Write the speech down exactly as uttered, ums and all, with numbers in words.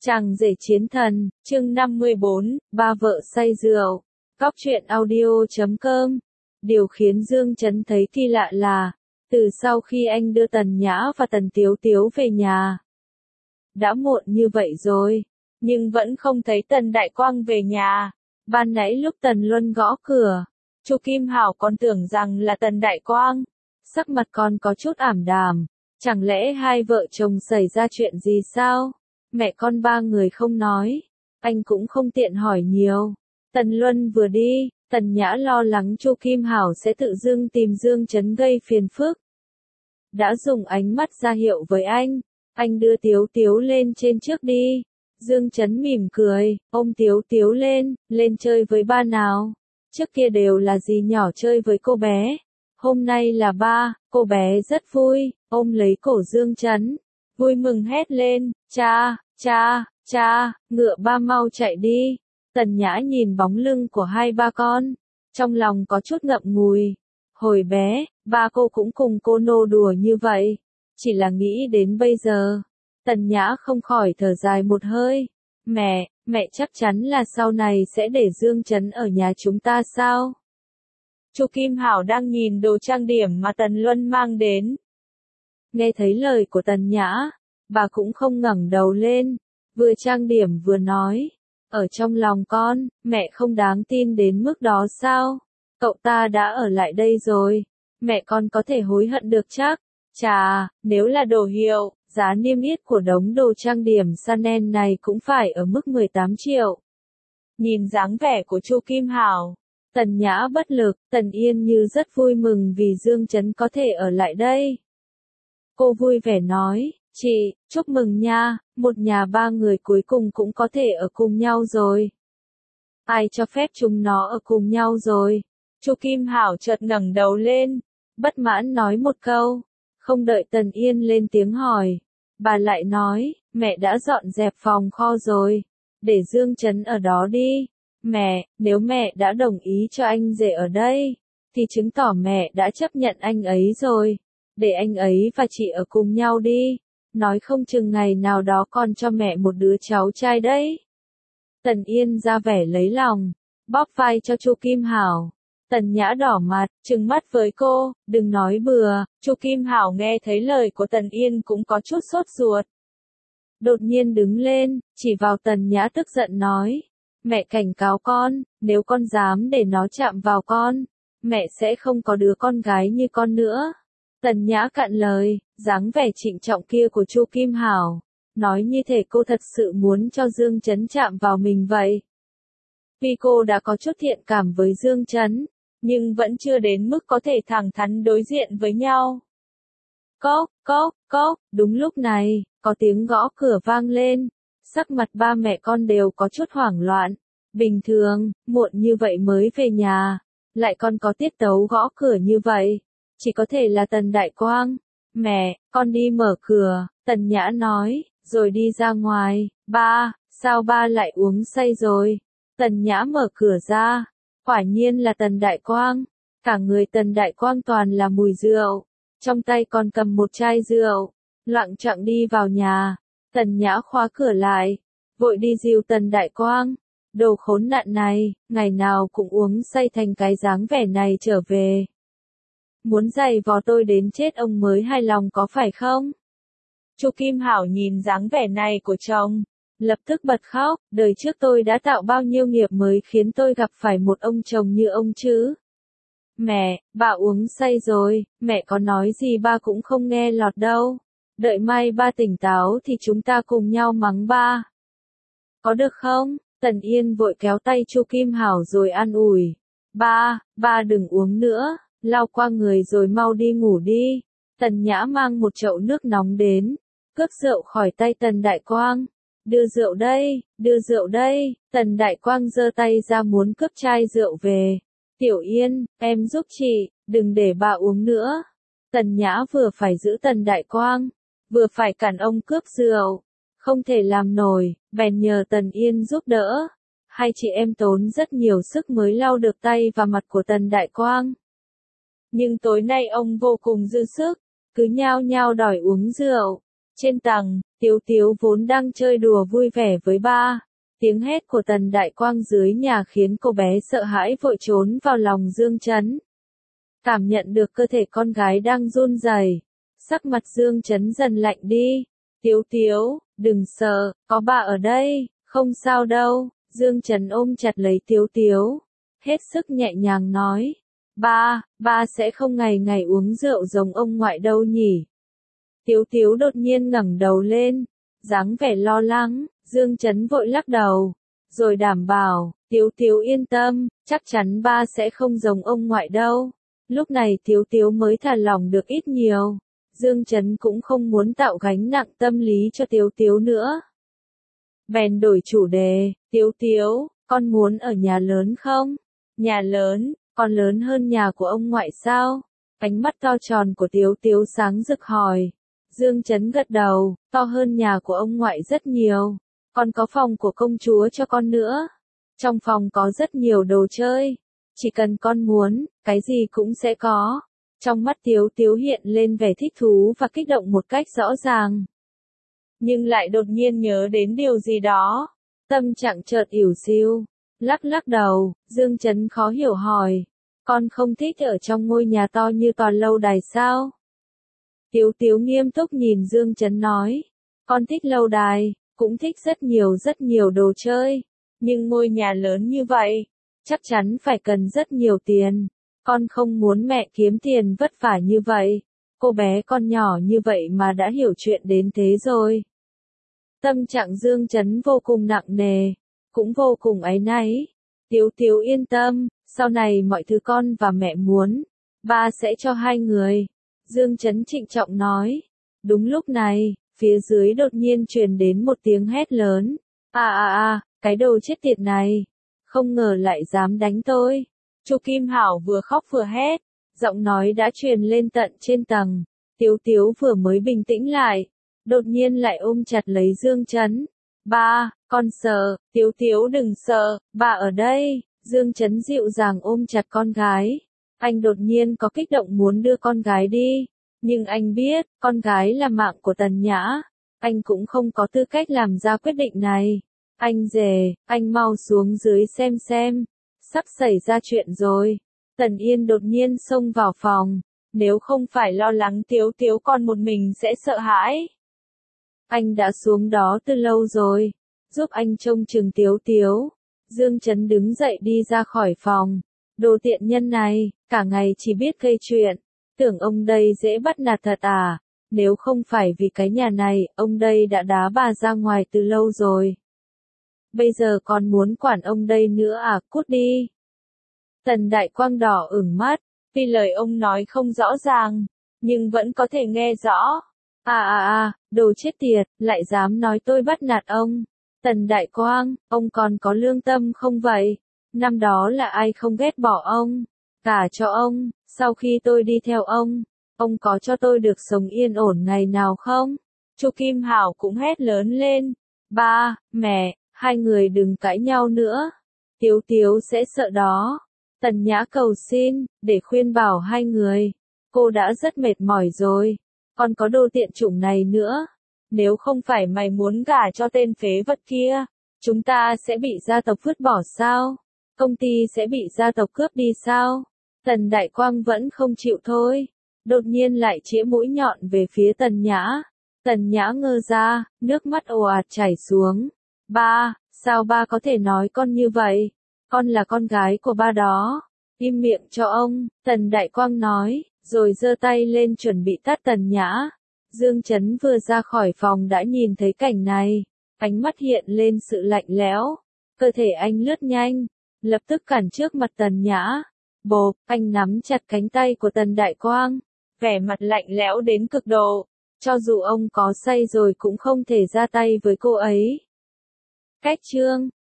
Chàng rể chiến thần, chương năm mươi bốn, ba vợ say rượu. Góc truyện audio chấm com. Điều khiến Dương Chấn thấy kỳ lạ là, từ sau khi anh đưa Tần Nhã và Tần Tiếu Tiếu về nhà, đã muộn như vậy rồi, nhưng vẫn không thấy Tần Đại Quang về nhà. Ban nãy lúc Tần Luân gõ cửa, Chu Kim Hảo còn tưởng rằng là Tần Đại Quang, sắc mặt còn có chút ảm đạm. Chẳng lẽ hai vợ chồng xảy ra chuyện gì sao? Mẹ con ba người không nói, anh cũng không tiện hỏi nhiều. Tần Luân vừa đi, Tần Nhã lo lắng Chu Kim Hảo sẽ tự dưng tìm Dương Chấn gây phiền phức. Đã dùng ánh mắt ra hiệu với anh, anh đưa Tiếu Tiếu lên trên trước đi. Dương Chấn mỉm cười, ôm Tiếu Tiếu lên, lên chơi với ba nào. Trước kia đều là dì nhỏ chơi với cô bé. Hôm nay là ba, cô bé rất vui, ôm lấy cổ Dương Chấn, vui mừng hét lên, cha, cha, cha, ngựa ba mau chạy đi. Tần Nhã nhìn bóng lưng của hai ba con, trong lòng có chút ngậm ngùi. Hồi bé, ba cô cũng cùng cô nô đùa như vậy, chỉ là nghĩ đến bây giờ. Tần Nhã không khỏi thở dài một hơi. Mẹ, mẹ chắc chắn là sau này sẽ để Dương Chấn ở nhà chúng ta sao? Chu Kim Hảo đang nhìn đồ trang điểm mà Tần Luân mang đến. Nghe thấy lời của Tần Nhã, bà cũng không ngẩng đầu lên, vừa trang điểm vừa nói, ở trong lòng con, mẹ không đáng tin đến mức đó sao? Cậu ta đã ở lại đây rồi, mẹ con có thể hối hận được chắc. Chà, nếu là đồ hiệu, giá niêm yết của đống đồ trang điểm Chanel này cũng phải ở mức mười tám triệu. Nhìn dáng vẻ của Chu Kim Hảo, Tần Nhã bất lực, Tần Yên Như rất vui mừng vì Dương Chấn có thể ở lại đây. Cô vui vẻ nói, chị, chúc mừng nha, một nhà ba người cuối cùng cũng có thể ở cùng nhau rồi. Ai cho phép chúng nó ở cùng nhau rồi? Chu Kim Hảo chợt ngẩng đầu lên, bất mãn nói một câu, không đợi Tần Yên lên tiếng hỏi. Bà lại nói, mẹ đã dọn dẹp phòng kho rồi, để Dương Chấn ở đó đi. Mẹ, nếu mẹ đã đồng ý cho anh rể ở đây, thì chứng tỏ mẹ đã chấp nhận anh ấy rồi. Để anh ấy và chị ở cùng nhau đi. Nói không chừng ngày nào đó còn cho mẹ một đứa cháu trai đấy. Tần Yên ra vẻ lấy lòng, bóp vai cho Chu Kim Hảo. Tần Nhã đỏ mặt, trừng mắt với cô, đừng nói bừa. Chu Kim Hảo nghe thấy lời của Tần Yên cũng có chút sốt ruột. Đột nhiên đứng lên, chỉ vào Tần Nhã tức giận nói. Mẹ cảnh cáo con, nếu con dám để nó chạm vào con, mẹ sẽ không có đứa con gái như con nữa. Tần Nhã cạn lời, dáng vẻ trịnh trọng kia của Chu Kim Hảo, nói như thể cô thật sự muốn cho Dương Chấn chạm vào mình vậy. Vì cô đã có chút thiện cảm với Dương Chấn, nhưng vẫn chưa đến mức có thể thẳng thắn đối diện với nhau. Cốc, cốc, cốc, đúng lúc này, có tiếng gõ cửa vang lên, sắc mặt ba mẹ con đều có chút hoảng loạn. Bình thường, muộn như vậy mới về nhà, lại còn có tiết tấu gõ cửa như vậy. Chỉ có thể là Tần Đại Quang. Mẹ, con đi mở cửa, Tần Nhã nói, rồi đi ra ngoài. Ba, sao ba lại uống say rồi? Tần Nhã mở cửa ra, quả nhiên là Tần Đại Quang. Cả người Tần Đại Quang toàn là mùi rượu, trong tay còn cầm một chai rượu, loạng choạng đi vào nhà. Tần Nhã khóa cửa lại, vội đi dìu Tần Đại Quang. Đồ khốn nạn này, ngày nào cũng uống say thành cái dáng vẻ này trở về. Muốn giày vò tôi đến chết ông mới hài lòng có phải không? Chu Kim Hảo nhìn dáng vẻ này của chồng, lập tức bật khóc, đời trước tôi đã tạo bao nhiêu nghiệp mới khiến tôi gặp phải một ông chồng như ông chứ? Mẹ, bà uống say rồi, mẹ có nói gì ba cũng không nghe lọt đâu. Đợi mai ba tỉnh táo thì chúng ta cùng nhau mắng ba. Có được không? Tần Yên vội kéo tay Chu Kim Hảo rồi an ủi. Ba, ba đừng uống nữa. Lau qua người rồi mau đi ngủ đi. Tần Nhã mang một chậu nước nóng đến, cướp rượu khỏi tay Tần Đại Quang. Đưa rượu đây, đưa rượu đây. Tần Đại Quang giơ tay ra muốn cướp chai rượu về. Tiểu Yên, em giúp chị, đừng để bà uống nữa. Tần Nhã vừa phải giữ Tần Đại Quang, vừa phải cản ông cướp rượu. Không thể làm nổi, bèn nhờ Tần Yên giúp đỡ. Hai chị em tốn rất nhiều sức mới lau được tay và mặt của Tần Đại Quang. Nhưng tối nay ông vô cùng dư sức, cứ nhao nhao đòi uống rượu. Trên tầng, Tiếu Tiếu vốn đang chơi đùa vui vẻ với ba. Tiếng hét của Tần Đại Quang dưới nhà khiến cô bé sợ hãi vội trốn vào lòng Dương Chấn. Cảm nhận được cơ thể con gái đang run rẩy, sắc mặt Dương Chấn dần lạnh đi. Tiếu Tiếu, đừng sợ, có bà ở đây, không sao đâu. Dương Chấn ôm chặt lấy Tiếu Tiếu, hết sức nhẹ nhàng nói. Ba, ba sẽ không ngày ngày uống rượu giống ông ngoại đâu nhỉ. Tiếu Tiếu đột nhiên ngẩng đầu lên, dáng vẻ lo lắng. Dương Chấn vội lắc đầu, rồi đảm bảo, Tiếu Tiếu yên tâm, chắc chắn ba sẽ không giống ông ngoại đâu. Lúc này Tiếu Tiếu mới thả lỏng được ít nhiều. Dương Chấn cũng không muốn tạo gánh nặng tâm lý cho Tiếu Tiếu nữa. Bèn đổi chủ đề, Tiếu Tiếu, con muốn ở nhà lớn không? Nhà lớn, còn lớn hơn nhà của ông ngoại sao? Ánh mắt to tròn của Tiếu Tiếu sáng rực hỏi. Dương Chấn gật đầu, to hơn nhà của ông ngoại rất nhiều. Còn có phòng của công chúa cho con nữa. Trong phòng có rất nhiều đồ chơi. Chỉ cần con muốn, cái gì cũng sẽ có. Trong mắt Tiếu Tiếu hiện lên vẻ thích thú và kích động một cách rõ ràng. Nhưng lại đột nhiên nhớ đến điều gì đó. Tâm trạng chợt ỉu xìu. Lắc lắc đầu, Dương Chấn khó hiểu hỏi. Con không thích ở trong ngôi nhà to như toàn lâu đài sao? Tiếu Tiếu nghiêm túc nhìn Dương Chấn nói. Con thích lâu đài, cũng thích rất nhiều rất nhiều đồ chơi. Nhưng ngôi nhà lớn như vậy, chắc chắn phải cần rất nhiều tiền. Con không muốn mẹ kiếm tiền vất vả như vậy. Cô bé con nhỏ như vậy mà đã hiểu chuyện đến thế rồi. Tâm trạng Dương Chấn vô cùng nặng nề, cũng vô cùng áy náy. Tiếu Tiếu yên tâm, sau này mọi thứ con và mẹ muốn, ba sẽ cho hai người. Dương Chấn trịnh trọng nói. Đúng lúc này, phía dưới đột nhiên truyền đến một tiếng hét lớn. À à à, cái đồ chết tiệt này. Không ngờ lại dám đánh tôi. Chu Kim Hảo vừa khóc vừa hét. Giọng nói đã truyền lên tận trên tầng. Tiếu Tiếu vừa mới bình tĩnh lại. Đột nhiên lại ôm chặt lấy Dương Chấn. Ba, con sợ, Tiếu Tiếu đừng sợ, ba ở đây. Dương Chấn dịu dàng ôm chặt con gái. Anh đột nhiên có kích động muốn đưa con gái đi. Nhưng anh biết, con gái là mạng của Tần Nhã. Anh cũng không có tư cách làm ra quyết định này. Anh dè, anh mau xuống dưới xem xem. Sắp xảy ra chuyện rồi. Tần Yên đột nhiên xông vào phòng. Nếu không phải lo lắng Tiếu Tiếu con một mình sẽ sợ hãi. Anh đã xuống đó từ lâu rồi. Giúp anh trông chừng Tiếu Tiếu. Dương Chấn đứng dậy đi ra khỏi phòng. Đồ tiện nhân này, cả ngày chỉ biết gây chuyện. Tưởng ông đây dễ bắt nạt thật à? Nếu không phải vì cái nhà này, ông đây đã đá bà ra ngoài từ lâu rồi. Bây giờ còn muốn quản ông đây nữa à, cút đi. Tần Đại Quang đỏ ửng mắt, vì lời ông nói không rõ ràng, nhưng vẫn có thể nghe rõ. À à à, đồ chết tiệt, lại dám nói tôi bắt nạt ông. Tần Đại Quang, ông còn có lương tâm không vậy? Năm đó là ai không ghét bỏ ông? Cả cho ông, sau khi tôi đi theo ông, ông có cho tôi được sống yên ổn ngày nào không? Chu Kim Hảo cũng hét lớn lên. Ba, mẹ, hai người đừng cãi nhau nữa. Tiếu Tiếu sẽ sợ đó. Tần Nhã cầu xin, để khuyên bảo hai người. Cô đã rất mệt mỏi rồi. Còn có đồ tiện chủng này nữa. Nếu không phải mày muốn gả cho tên phế vật kia, chúng ta sẽ bị gia tộc vứt bỏ sao? Công ty sẽ bị gia tộc cướp đi sao? Tần Đại Quang vẫn không chịu thôi. Đột nhiên lại chĩa mũi nhọn về phía Tần Nhã. Tần Nhã ngơ ra, nước mắt ồ ạt chảy xuống. Ba, sao ba có thể nói con như vậy? Con là con gái của ba đó. Im miệng cho ông, Tần Đại Quang nói, rồi giơ tay lên chuẩn bị tát Tần Nhã. Dương Chấn vừa ra khỏi phòng đã nhìn thấy cảnh này. Ánh mắt hiện lên sự lạnh lẽo. Cơ thể anh lướt nhanh, lập tức cản trước mặt Tần Nhã. Bộp, anh nắm chặt cánh tay của Tần Đại Quang. Vẻ mặt lạnh lẽo đến cực độ. Cho dù ông có say rồi cũng không thể ra tay với cô ấy. Cách chương